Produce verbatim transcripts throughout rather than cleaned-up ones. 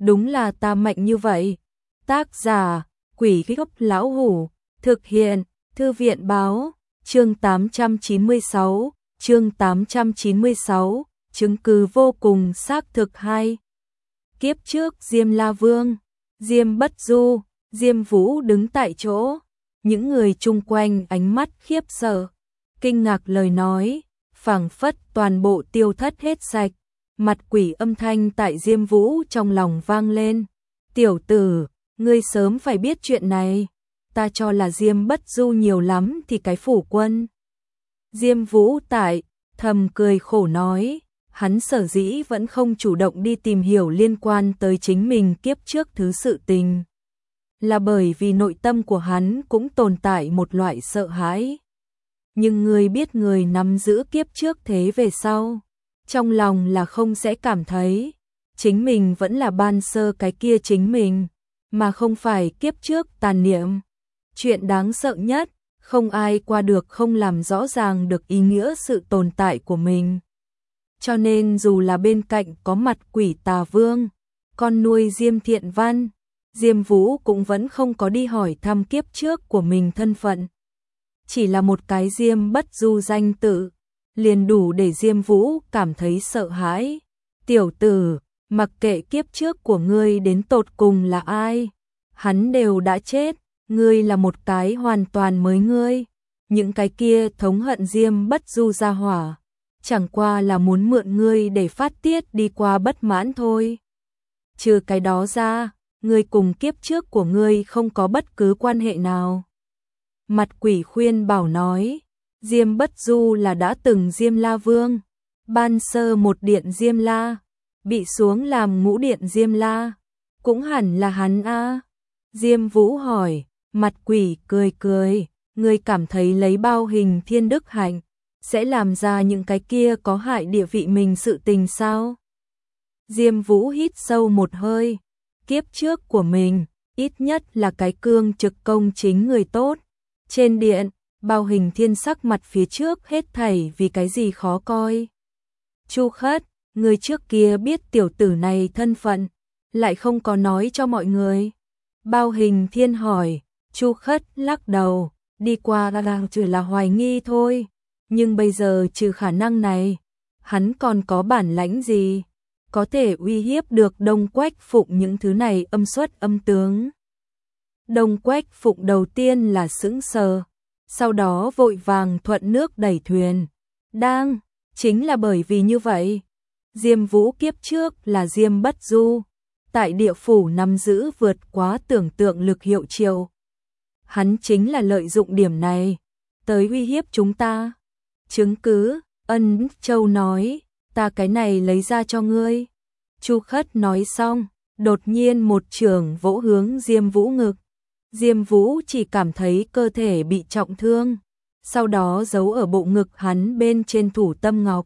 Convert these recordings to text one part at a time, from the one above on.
đúng là ta mạnh như vậy. Tác giả, Quỷ Gốc Lão Hủ, thực hiện, Thư viện Báo, chương tám trăm chín mươi sáu, chương tám trăm chín mươi sáu, chứng cứ vô cùng xác thực hay. Kiếp trước Diêm La Vương, Diêm Bất Du, Diêm Vũ đứng tại chỗ, những người chung quanh ánh mắt khiếp sợ, kinh ngạc lời nói, phảng phất toàn bộ tiêu thất hết sạch, mặt quỷ âm thanh tại Diêm Vũ trong lòng vang lên. Tiểu tử, ngươi sớm phải biết chuyện này, ta cho là Diêm Bất Du nhiều lắm thì cái phủ quân. Diêm Vũ tại, thầm cười khổ nói, hắn sở dĩ vẫn không chủ động đi tìm hiểu liên quan tới chính mình kiếp trước thứ sự tình. Là bởi vì nội tâm của hắn cũng tồn tại một loại sợ hãi. Nhưng người biết người nắm giữ kiếp trước thế về sau, trong lòng là không sẽ cảm thấy chính mình vẫn là ban sơ cái kia chính mình, mà không phải kiếp trước tàn niệm. Chuyện đáng sợ nhất, không ai qua được không làm rõ ràng được ý nghĩa sự tồn tại của mình. Cho nên dù là bên cạnh có mặt quỷ tà vương, con nuôi Diêm Thiện Văn, Diêm Vũ cũng vẫn không có đi hỏi thăm kiếp trước của mình thân phận. Chỉ là một cái Diêm Bất Du danh tự, liền đủ để Diêm Vũ cảm thấy sợ hãi. Tiểu tử, mặc kệ kiếp trước của ngươi đến tột cùng là ai, hắn đều đã chết, ngươi là một cái hoàn toàn mới ngươi. Những cái kia thống hận Diêm Bất Du ra hỏa, chẳng qua là muốn mượn ngươi để phát tiết đi qua bất mãn thôi. Trừ cái đó ra, ngươi cùng kiếp trước của ngươi không có bất cứ quan hệ nào. Mặt quỷ khuyên bảo nói, Diêm Bất Du là đã từng Diêm La Vương, ban sơ một điện Diêm La, bị xuống làm ngũ điện Diêm La, cũng hẳn là hắn a. Diêm Vũ hỏi, mặt quỷ cười cười, ngươi cảm thấy lấy bao hình thiên đức hạnh, sẽ làm ra những cái kia có hại địa vị mình sự tình sao? Diêm Vũ hít sâu một hơi, kiếp trước của mình, ít nhất là cái cương trực công chính người tốt. Trên điện, bao hình thiên sắc mặt phía trước hết thảy vì cái gì khó coi. Chu Khất, người trước kia biết tiểu tử này thân phận, lại không có nói cho mọi người. Bao hình thiên hỏi, Chu Khất lắc đầu, đi qua đang chỉ là hoài nghi thôi. Nhưng bây giờ trừ khả năng này, hắn còn có bản lãnh gì? Có thể uy hiếp được Đông Quách Phụng những thứ này âm xuất âm tướng. Đông Quách Phụng đầu tiên là sững sờ, sau đó vội vàng thuận nước đẩy thuyền. Đang, chính là bởi vì như vậy, Diêm Vũ kiếp trước là Diêm Bất Du, tại địa phủ nắm giữ vượt quá tưởng tượng lực hiệu triệu. Hắn chính là lợi dụng điểm này, tới uy hiếp chúng ta. Chứng cứ, Ân Châu nói, ta cái này lấy ra cho ngươi. Chu Khất nói xong, đột nhiên một chưởng vỗ hướng Diêm Vũ ngực. Diêm Vũ chỉ cảm thấy cơ thể bị trọng thương, sau đó giấu ở bộ ngực hắn bên trên thủ tâm ngọc.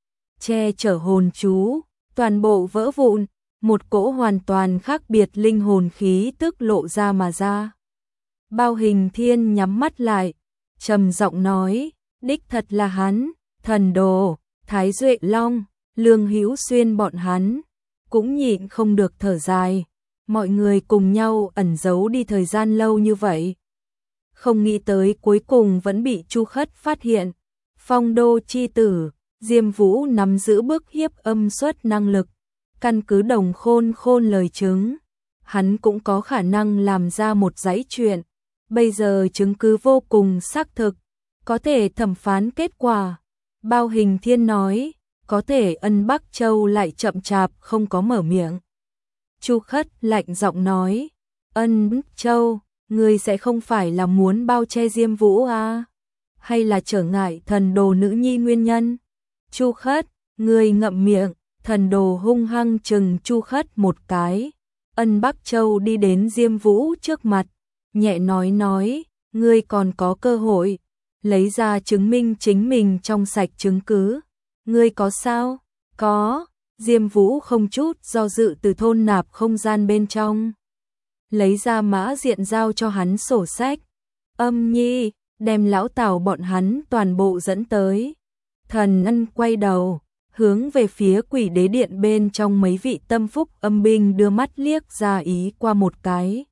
Che chở hồn chú, toàn bộ vỡ vụn, một cỗ hoàn toàn khác biệt linh hồn khí tức lộ ra mà ra. Bao hình thiên nhắm mắt lại, trầm giọng nói, đích thật là hắn, Thần Đồ, Thái Duệ Long, Lương Hữu Xuyên bọn hắn, cũng nhịn không được thở dài. Mọi người cùng nhau ẩn giấu đi thời gian lâu như vậy, không nghĩ tới cuối cùng vẫn bị Chu Khất phát hiện. Phong đô chi tử, Diêm Vũ nắm giữ bức hiếp âm xuất năng lực, căn cứ Đồng Khôn Khôn lời chứng, hắn cũng có khả năng làm ra một dãy chuyện. Bây giờ chứng cứ vô cùng xác thực, có thể thẩm phán kết quả. Bao hình thiên nói, có thể Ân Bắc Châu lại chậm chạp không có mở miệng. Chu Khất lạnh giọng nói, Ân Châu, ngươi sẽ không phải là muốn bao che Diêm Vũ à? Hay là trở ngại Thần Đồ nữ nhi nguyên nhân? Chu Khất, ngươi ngậm miệng. Thần Đồ hung hăng chừng Chu Khất một cái. Ân Bắc Châu đi đến Diêm Vũ trước mặt, nhẹ nói nói, ngươi còn có cơ hội, lấy ra chứng minh chính mình trong sạch chứng cứ. Ngươi có sao? Có. Diêm Vũ không chút do dự từ thôn nạp không gian bên trong, lấy ra mã diện giao cho hắn sổ sách. Âm Nhi, đem lão Tào bọn hắn toàn bộ dẫn tới. Thần Ân quay đầu, hướng về phía quỷ đế điện bên trong. Mấy vị tâm phúc âm binh đưa mắt liếc ra ý qua một cái.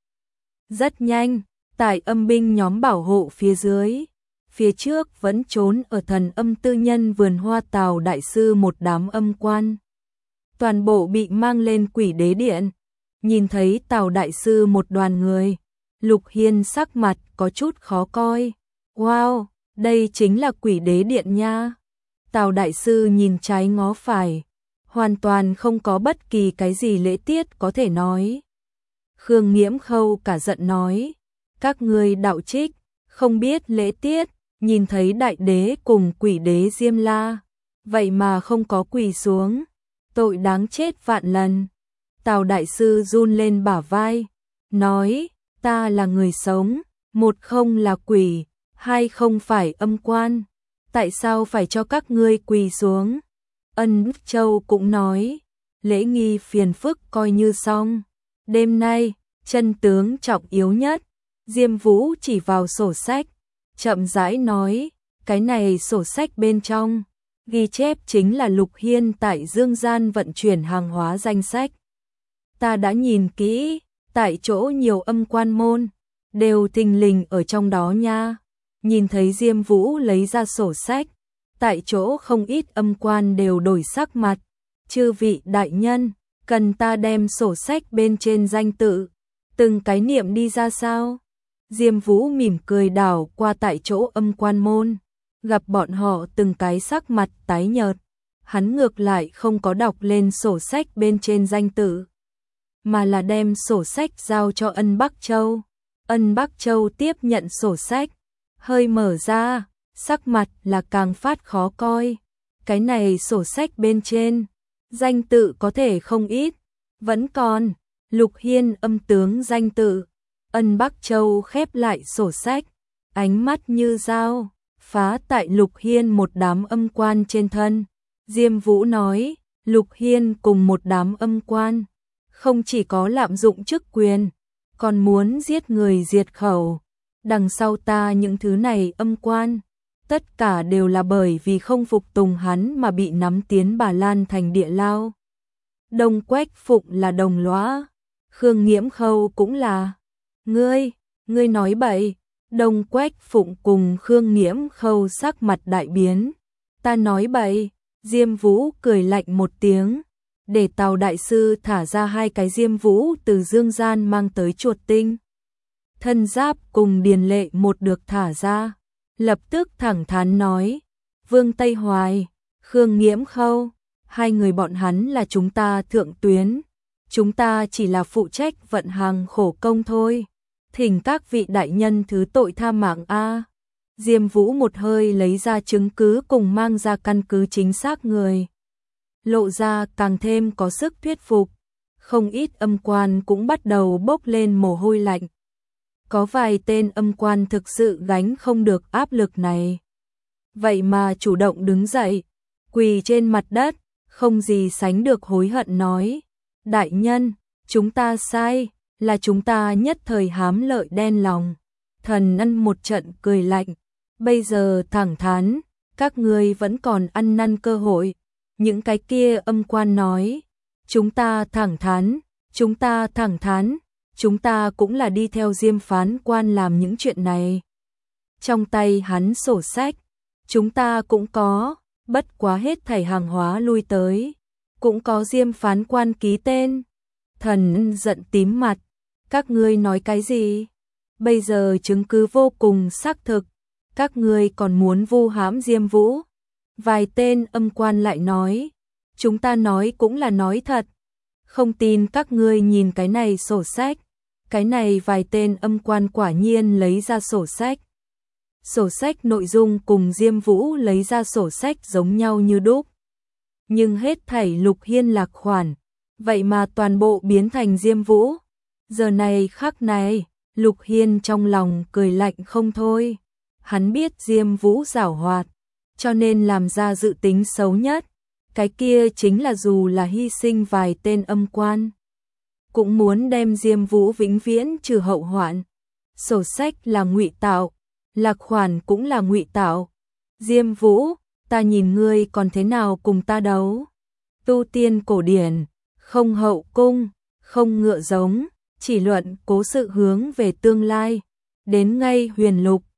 Rất nhanh, tại âm binh nhóm bảo hộ phía dưới, phía trước vẫn trốn ở thần âm tư nhân vườn hoa Tào đại sư một đám âm quan. Toàn bộ bị mang lên quỷ đế điện. Nhìn thấy Tào đại sư một đoàn người, Lục Hiên sắc mặt có chút khó coi. Wow, đây chính là quỷ đế điện nha. Tào đại sư nhìn trái ngó phải, hoàn toàn không có bất kỳ cái gì lễ tiết có thể nói. Khương Nghiễm Khâu cả giận nói, các ngươi đạo trích, không biết lễ tiết, nhìn thấy đại đế cùng quỷ đế Diêm La, vậy mà không có quỳ xuống, tội đáng chết vạn lần. Tào đại sư run lên bả vai, nói, ta là người sống, một không là quỷ, hai không phải âm quan, tại sao phải cho các ngươi quỳ xuống? Ân Đức Châu cũng nói, lễ nghi phiền phức coi như xong. Đêm nay, chân tướng trọng yếu nhất. Diêm Vũ chỉ vào sổ sách, chậm rãi nói, cái này sổ sách bên trong, ghi chép chính là Lục Hiên tại Dương Gian vận chuyển hàng hóa danh sách. Ta đã nhìn kỹ, tại chỗ nhiều âm quan môn, đều thình lình ở trong đó nha. Nhìn thấy Diêm Vũ lấy ra sổ sách, tại chỗ không ít âm quan đều đổi sắc mặt. Chư vị đại nhân, cần ta đem sổ sách bên trên danh tự, từng cái niệm đi ra sao? Diêm Vũ mỉm cười đảo qua tại chỗ âm quan môn, gặp bọn họ từng cái sắc mặt tái nhợt. Hắn ngược lại không có đọc lên sổ sách bên trên danh tự, mà là đem sổ sách giao cho Ân Bắc Châu. Ân Bắc Châu tiếp nhận sổ sách, hơi mở ra, sắc mặt là càng phát khó coi. Cái này sổ sách bên trên, danh tự có thể không ít, vẫn còn Lục Hiên âm tướng danh tự. Ân Bắc Châu khép lại sổ sách, ánh mắt như dao, phá tại Lục Hiên một đám âm quan trên thân. Diêm Vũ nói, Lục Hiên cùng một đám âm quan, không chỉ có lạm dụng chức quyền, còn muốn giết người diệt khẩu. Đằng sau ta những thứ này âm quan, tất cả đều là bởi vì không phục tùng hắn mà bị nắm tiến Bà Lan thành địa lao. Đông Quách Phụng là đồng lõa, Khương Nghiễm Khâu cũng là. Ngươi, ngươi nói bậy. Đông Quách Phụng cùng Khương Nghiễm Khâu sắc mặt đại biến. Ta nói bậy. Diêm Vũ cười lạnh một tiếng, để Tào đại sư thả ra hai cái Diêm Vũ từ Dương Gian mang tới chuột tinh. Thân giáp cùng Điền Lệ một được thả ra, lập tức thẳng thắn nói, Vương Tây Hoài, Khương Nghiễm Khâu, hai người bọn hắn là chúng ta thượng tuyến, chúng ta chỉ là phụ trách vận hàng khổ công thôi, thỉnh các vị đại nhân thứ tội tha mạng a. Diêm Vũ một hơi lấy ra chứng cứ cùng mang ra căn cứ chính xác người, lộ ra càng thêm có sức thuyết phục. Không ít âm quan cũng bắt đầu bốc lên mồ hôi lạnh. Có vài tên âm quan thực sự gánh không được áp lực này, vậy mà chủ động đứng dậy, quỳ trên mặt đất, không gì sánh được hối hận nói, đại nhân, chúng ta sai, là chúng ta nhất thời hám lợi đen lòng. Thần Ân một trận cười lạnh, bây giờ thẳng thắn, các ngươi vẫn còn ăn năn cơ hội. Những cái kia âm quan nói, chúng ta thẳng thắn, chúng ta thẳng thắn, chúng ta cũng là đi theo Diêm phán quan làm những chuyện này. Trong tay hắn sổ sách, chúng ta cũng có, bất quá hết thảy hàng hóa lui tới, cũng có Diêm phán quan ký tên. Thần Ân giận tím mặt, các ngươi nói cái gì? Bây giờ chứng cứ vô cùng xác thực, các ngươi còn muốn vu hãm Diêm Vũ? Vài tên âm quan lại nói, chúng ta nói cũng là nói thật, không tin các ngươi nhìn cái này sổ sách. Cái này vài tên âm quan quả nhiên lấy ra sổ sách. Sổ sách nội dung cùng Diêm Vũ lấy ra sổ sách giống nhau như đúc, nhưng hết thảy Lục Hiên lạc khoản, vậy mà toàn bộ biến thành Diêm Vũ. Giờ này khắc này, Lục Hiên trong lòng cười lạnh không thôi. Hắn biết Diêm Vũ giảo hoạt, cho nên làm ra dự tính xấu nhất. Cái kia chính là dù là hy sinh vài tên âm quan, cũng muốn đem Diêm Vũ vĩnh viễn trừ hậu hoạn. Sổ sách là ngụy tạo, lạc khoản cũng là ngụy tạo. Diêm Vũ, ta nhìn ngươi còn thế nào cùng ta đấu. Tu tiên cổ điển, không hậu cung, không ngựa giống, chỉ luận cố sự hướng về tương lai. Đến ngay huyền lục,